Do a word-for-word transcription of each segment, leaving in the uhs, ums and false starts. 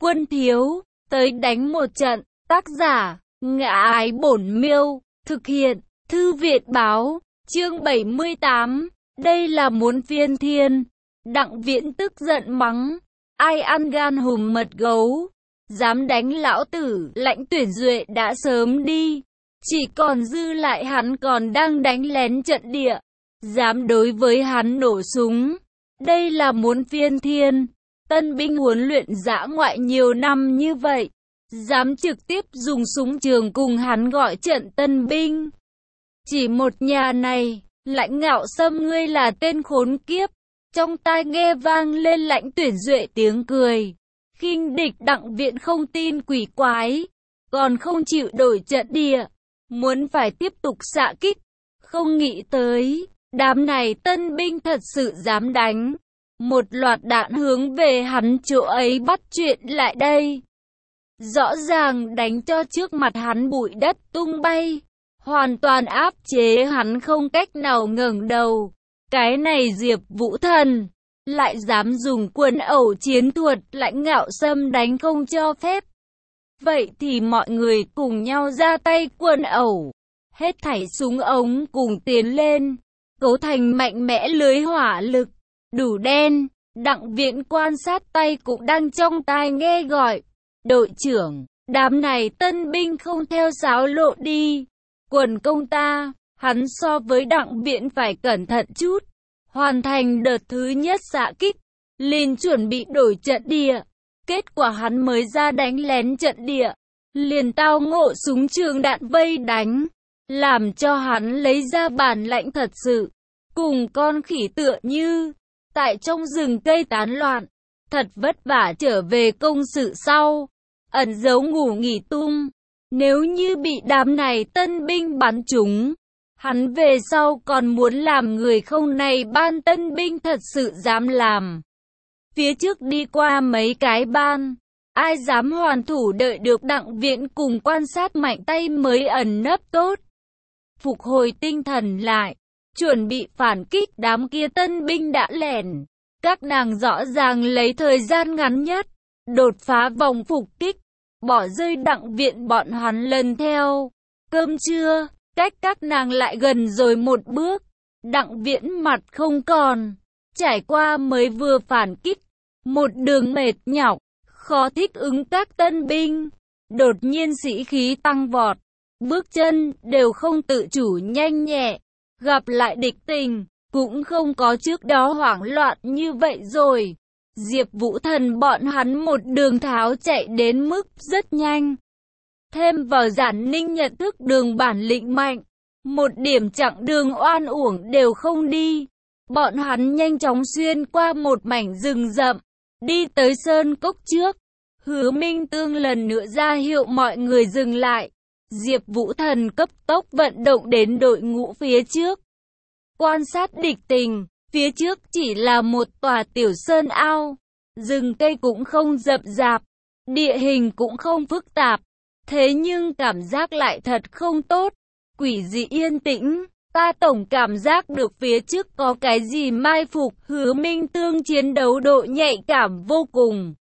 Quân thiếu, tới đánh một trận. Tác giả, Ngã Ái Bổn Miêu. Thực hiện, Thư viện báo. Chương bảy mươi tám. Đây là muốn phiên thiên. Đặng Viễn tức giận mắng. Ai ăn gan hùm mật gấu. Dám đánh lão tử. Lãnh Tuyển Duệ đã sớm đi. Chỉ còn dư lại hắn còn đang đánh lén trận địa. Dám đối với hắn nổ súng. Đây là muốn phiên thiên. Tân binh huấn luyện dã ngoại nhiều năm như vậy. Dám trực tiếp dùng súng trường cùng hắn gọi trận tân binh. Chỉ một nhà này, Lãnh Ngạo Sâm ngươi là tên khốn kiếp. Trong tai nghe vang lên Lãnh Tuyển Duệ tiếng cười. Khinh địch. Đặng Viễn không tin quỷ quái. Còn không chịu đổi trận địa. Muốn phải tiếp tục xạ kích. Không nghĩ tới, đám này tân binh thật sự dám đánh. Một loạt đạn hướng về hắn chỗ ấy bắt chuyện lại đây. Rõ ràng đánh cho trước mặt hắn bụi đất tung bay. Hoàn toàn áp chế hắn không cách nào ngẩng đầu. Cái này Diệp Vũ Thần lại dám dùng quân ẩu chiến thuật. Lãnh Ngạo Sâm đánh không cho phép. Vậy thì mọi người cùng nhau ra tay quân ẩu. Hết thảy súng ống cùng tiến lên. Cấu thành mạnh mẽ lưới hỏa lực. Đủ đen. Đặng Viễn quan sát tay cũng đang trong tai nghe gọi. Đội trưởng, đám này tân binh không theo sáo lộ đi. Quần công ta, hắn so với Đặng Viễn phải cẩn thận chút. Hoàn thành đợt thứ nhất xạ kích, liền chuẩn bị đổi trận địa. Kết quả hắn mới ra đánh lén trận địa, liền tao ngộ súng trường đạn vây đánh. Làm cho hắn lấy ra bản lãnh thật sự. Cùng con khỉ tựa như, tại trong rừng cây tán loạn. Thật vất vả trở về công sự sau. Ẩn giấu ngủ nghỉ tung. Nếu như bị đám này tân binh bắn trúng, hắn về sau còn muốn làm người không này ban tân binh thật sự dám làm. Phía trước đi qua mấy cái ban, ai dám hoàn thủ đợi được Đặng Viễn cùng quan sát mạnh tay mới ẩn nấp tốt. Phục hồi tinh thần lại, chuẩn bị phản kích đám kia tân binh đã lẻn. Các nàng rõ ràng lấy thời gian ngắn nhất, đột phá vòng phục kích, bỏ rơi Đặng Viễn bọn hắn lần theo. Cơm trưa, cách các nàng lại gần rồi một bước. Đặng Viễn mặt không còn, trải qua mới vừa phản kích. Một đường mệt nhọc, khó thích ứng các tân binh. Đột nhiên sĩ khí tăng vọt, bước chân đều không tự chủ nhanh nhẹ. Gặp lại địch tình, cũng không có trước đó hoảng loạn như vậy rồi. Diệp Vũ Thần bọn hắn một đường tháo chạy đến mức rất nhanh. Thêm vào Giản Ninh nhận thức đường bản lĩnh mạnh, một điểm chặng đường oan uổng đều không đi. Bọn hắn nhanh chóng xuyên qua một mảnh rừng rậm, đi tới sơn cốc trước. Hứa Minh Tương lần nữa ra hiệu mọi người dừng lại. Diệp Vũ Thần cấp tốc vận động đến đội ngũ phía trước. Quan sát địch tình, phía trước chỉ là một tòa tiểu sơn ao. Rừng cây cũng không rậm rạp, địa hình cũng không phức tạp. Thế nhưng cảm giác lại thật không tốt, quỷ dị yên tĩnh. Ta tổng cảm giác được phía trước có cái gì mai phục. Hứa Minh Tương chiến đấu độ nhạy cảm vô cùng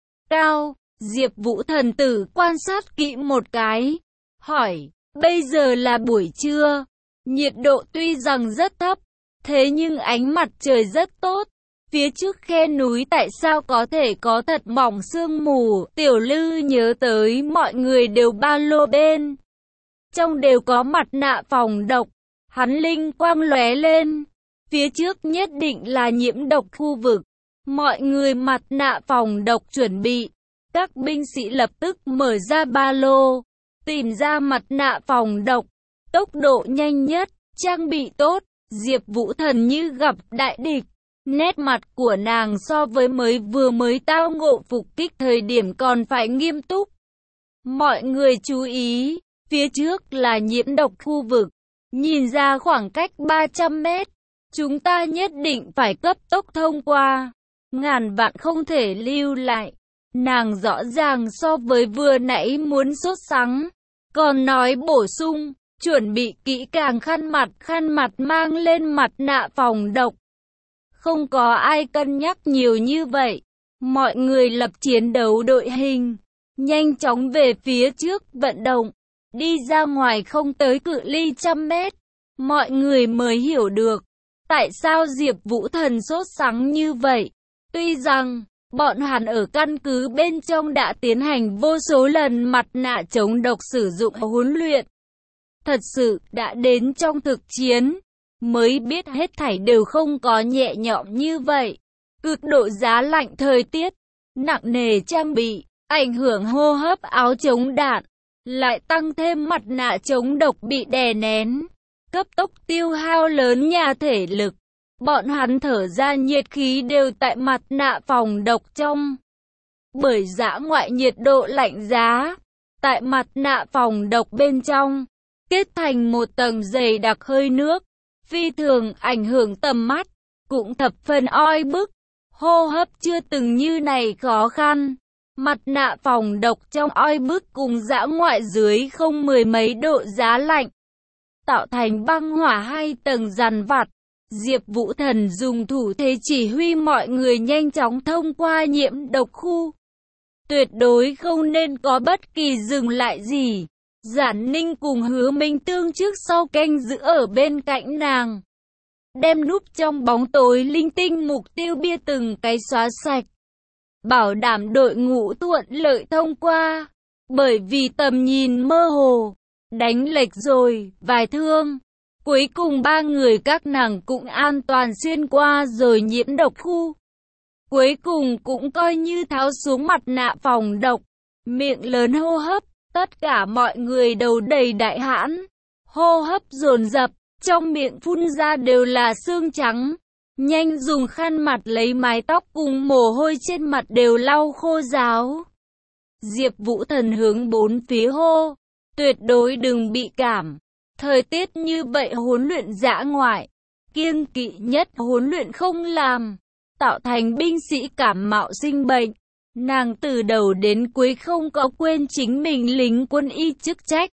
cao. Diệp Vũ Thần tử quan sát kỹ một cái, hỏi, bây giờ là buổi trưa, nhiệt độ tuy rằng rất thấp, thế nhưng ánh mặt trời rất tốt. Phía trước khe núi tại sao có thể có thật mỏng sương mù. Tiểu Lư nhớ tới mọi người đều ba lô bên trong đều có mặt nạ phòng độc. Hắn linh quang lóe lên, phía trước nhất định là nhiễm độc khu vực. Mọi người mặt nạ phòng độc chuẩn bị. Các binh sĩ lập tức mở ra ba lô, tìm ra mặt nạ phòng độc. Tốc độ nhanh nhất, trang bị tốt. Diệp Vũ Thần như gặp đại địch. Nét mặt của nàng so với mới vừa mới tao ngộ phục kích thời điểm còn phải nghiêm túc. Mọi người chú ý, phía trước là nhiễm độc khu vực. Nhìn ra khoảng cách ba trăm mét, chúng ta nhất định phải cấp tốc thông qua. Ngàn vạn không thể lưu lại. Nàng rõ ràng so với vừa nãy muốn sốt sắng. Còn nói bổ sung, chuẩn bị kỹ càng khăn mặt. Khăn mặt mang lên mặt nạ phòng độc. Không có ai cân nhắc nhiều như vậy. Mọi người lập chiến đấu đội hình, nhanh chóng về phía trước vận động, đi ra ngoài không tới cự ly trăm mét. Mọi người mới hiểu được, tại sao Diệp Vũ Thần sốt sắng như vậy. Tuy rằng, bọn hắn ở căn cứ bên trong đã tiến hành vô số lần mặt nạ chống độc sử dụng huấn luyện. Thật sự, đã đến trong thực chiến, mới biết hết thảy đều không có nhẹ nhõm như vậy. Cực độ giá lạnh thời tiết, nặng nề trang bị, ảnh hưởng hô hấp áo chống đạn, lại tăng thêm mặt nạ chống độc bị đè nén, cấp tốc tiêu hao lớn nhà thể lực. Bọn hắn thở ra nhiệt khí đều tại mặt nạ phòng độc trong. Bởi dã ngoại nhiệt độ lạnh giá, tại mặt nạ phòng độc bên trong, kết thành một tầng dày đặc hơi nước, phi thường ảnh hưởng tầm mắt, cũng thập phần oi bức. Hô hấp chưa từng như này khó khăn. Mặt nạ phòng độc trong oi bức cùng dã ngoại dưới không mười mấy độ giá lạnh, tạo thành băng hỏa hai tầng dằn vặt. Diệp Vũ Thần dùng thủ thế chỉ huy mọi người nhanh chóng thông qua nhiễm độc khu. Tuyệt đối không nên có bất kỳ dừng lại gì. Giản Ninh cùng Hứa Minh Tương trước sau canh giữ ở bên cạnh nàng, đem núp trong bóng tối linh tinh mục tiêu bia từng cái xóa sạch, bảo đảm đội ngũ thuận lợi thông qua. Bởi vì tầm nhìn mơ hồ, đánh lệch rồi vài thương, cuối cùng ba người các nàng cũng an toàn xuyên qua rồi nhiễm độc khu. Cuối cùng cũng coi như tháo xuống mặt nạ phòng độc, miệng lớn hô hấp, tất cả mọi người đầu đầy đại hãn, hô hấp dồn dập, trong miệng phun ra đều là xương trắng. Nhanh dùng khăn mặt lấy mái tóc cùng mồ hôi trên mặt đều lau khô ráo. Diệp Vũ Thần hướng bốn phía hô, tuyệt đối đừng bị cảm. Thời tiết như vậy huấn luyện dã ngoại, kiêng kỵ nhất huấn luyện không làm, tạo thành binh sĩ cảm mạo sinh bệnh. Nàng từ đầu đến cuối không có quên chính mình lính quân y chức trách.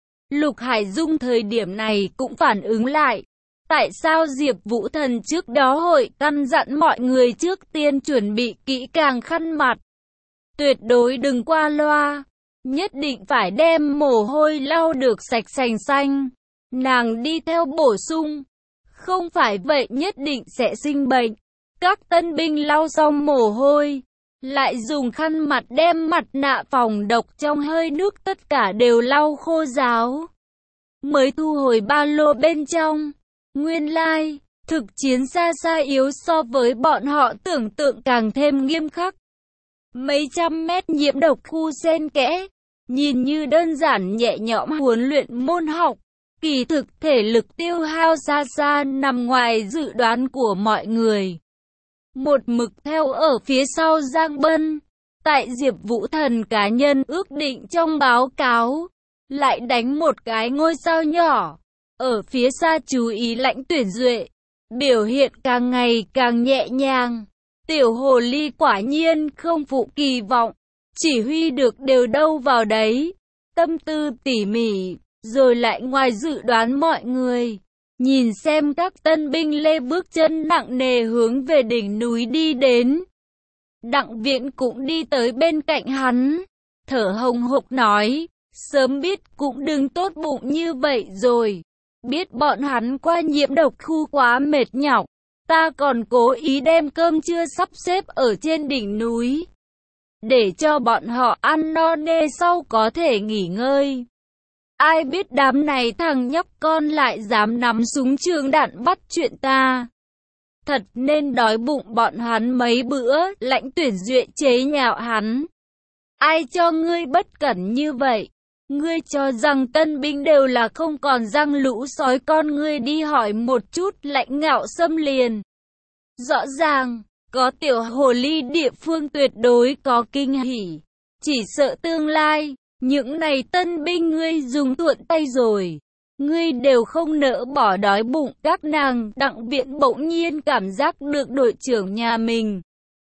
Lục Hải Dung thời điểm này cũng phản ứng lại. Tại sao Diệp Vũ Thần trước đó hội căn dặn mọi người trước tiên chuẩn bị kỹ càng khăn mặt. Tuyệt đối đừng qua loa, nhất định phải đem mồ hôi lau được sạch sành xanh. Nàng đi theo bổ sung, không phải vậy nhất định sẽ sinh bệnh. Các tân binh lau xong mồ hôi, lại dùng khăn mặt đem mặt nạ phòng độc trong hơi nước tất cả đều lau khô ráo, mới thu hồi ba lô bên trong. Nguyên lai, like, thực chiến xa xa yếu so với bọn họ tưởng tượng càng thêm nghiêm khắc. Mấy trăm mét nhiễm độc khu xen kẽ, nhìn như đơn giản nhẹ nhõm huấn luyện môn học, kỳ thực thể lực tiêu hao xa xa nằm ngoài dự đoán của mọi người. Một mực theo ở phía sau Giang Bân, tại Diệp Vũ Thần cá nhân ước định trong báo cáo, lại đánh một cái ngôi sao nhỏ. Ở phía xa chú ý Lãnh Tuyển Duệ, biểu hiện càng ngày càng nhẹ nhàng. Tiểu hồ ly quả nhiên không phụ kỳ vọng, chỉ huy được đều đâu vào đấy, tâm tư tỉ mỉ, rồi lại ngoài dự đoán mọi người. Nhìn xem các tân binh lê bước chân nặng nề hướng về đỉnh núi đi đến. Đặng Viễn cũng đi tới bên cạnh hắn, thở hồng hộc nói, sớm biết cũng đừng tốt bụng như vậy rồi. Biết bọn hắn qua nhiễm độc khu quá mệt nhọc, ta còn cố ý đem cơm trưa sắp xếp ở trên đỉnh núi, để cho bọn họ ăn no nê sau có thể nghỉ ngơi. Ai biết đám này thằng nhóc con lại dám nắm súng trường đạn bắt chuyện ta. Thật nên đói bụng bọn hắn mấy bữa. Lãnh Tuyển Duệ chế nhạo hắn. Ai cho ngươi bất cẩn như vậy? Ngươi cho rằng tân binh đều là không còn răng lũ sói con, ngươi đi hỏi một chút. Lãnh Ngạo Sâm liền. Rõ ràng, có tiểu hồ ly địa phương tuyệt đối có kinh hỉ. Chỉ sợ tương lai, những này tân binh ngươi dùng thuận tay rồi, ngươi đều không nỡ bỏ đói bụng các nàng. Đặng Viễn bỗng nhiên cảm giác được đội trưởng nhà mình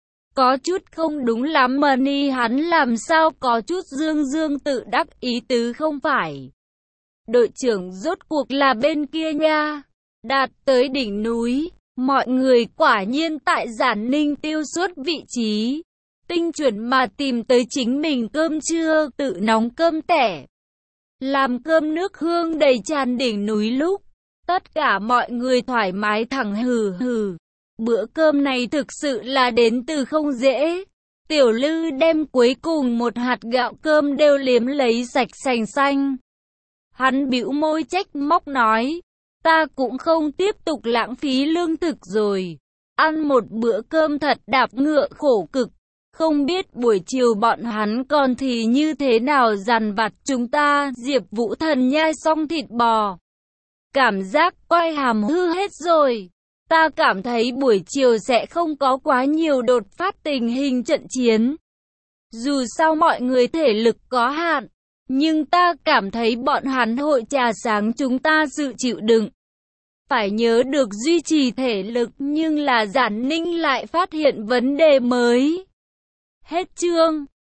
có chút không đúng lắm mà ni, hắn làm sao có chút dương dương tự đắc ý tứ không phải. Đội trưởng rốt cuộc là bên kia nha. Đạt tới đỉnh núi, mọi người quả nhiên tại Giản Ninh tiêu suốt vị trí. tinh chuẩn mà tìm tới chính mình cơm trưa, tự nóng cơm tẻ. Làm cơm nước hương đầy tràn đỉnh núi lúc. Tất cả mọi người thoải mái thẳng hừ hừ. Bữa cơm này thực sự là đến từ không dễ. Tiểu Lư đem cuối cùng một hạt gạo cơm đều liếm lấy sạch sành xanh. Hắn bĩu môi trách móc nói, ta cũng không tiếp tục lãng phí lương thực rồi. Ăn một bữa cơm thật đạp ngựa khổ cực. Không biết buổi chiều bọn hắn còn thì như thế nào dằn vặt chúng ta. Diệp Vũ Thần nhai xong thịt bò. Cảm giác quai hàm hư hết rồi. Ta cảm thấy buổi chiều sẽ không có quá nhiều đột phát tình hình trận chiến. Dù sao mọi người thể lực có hạn, nhưng ta cảm thấy bọn hắn hội trà sáng chúng ta sự chịu đựng. Phải nhớ được duy trì thể lực, nhưng là Giản Ninh lại phát hiện vấn đề mới. Hết chương.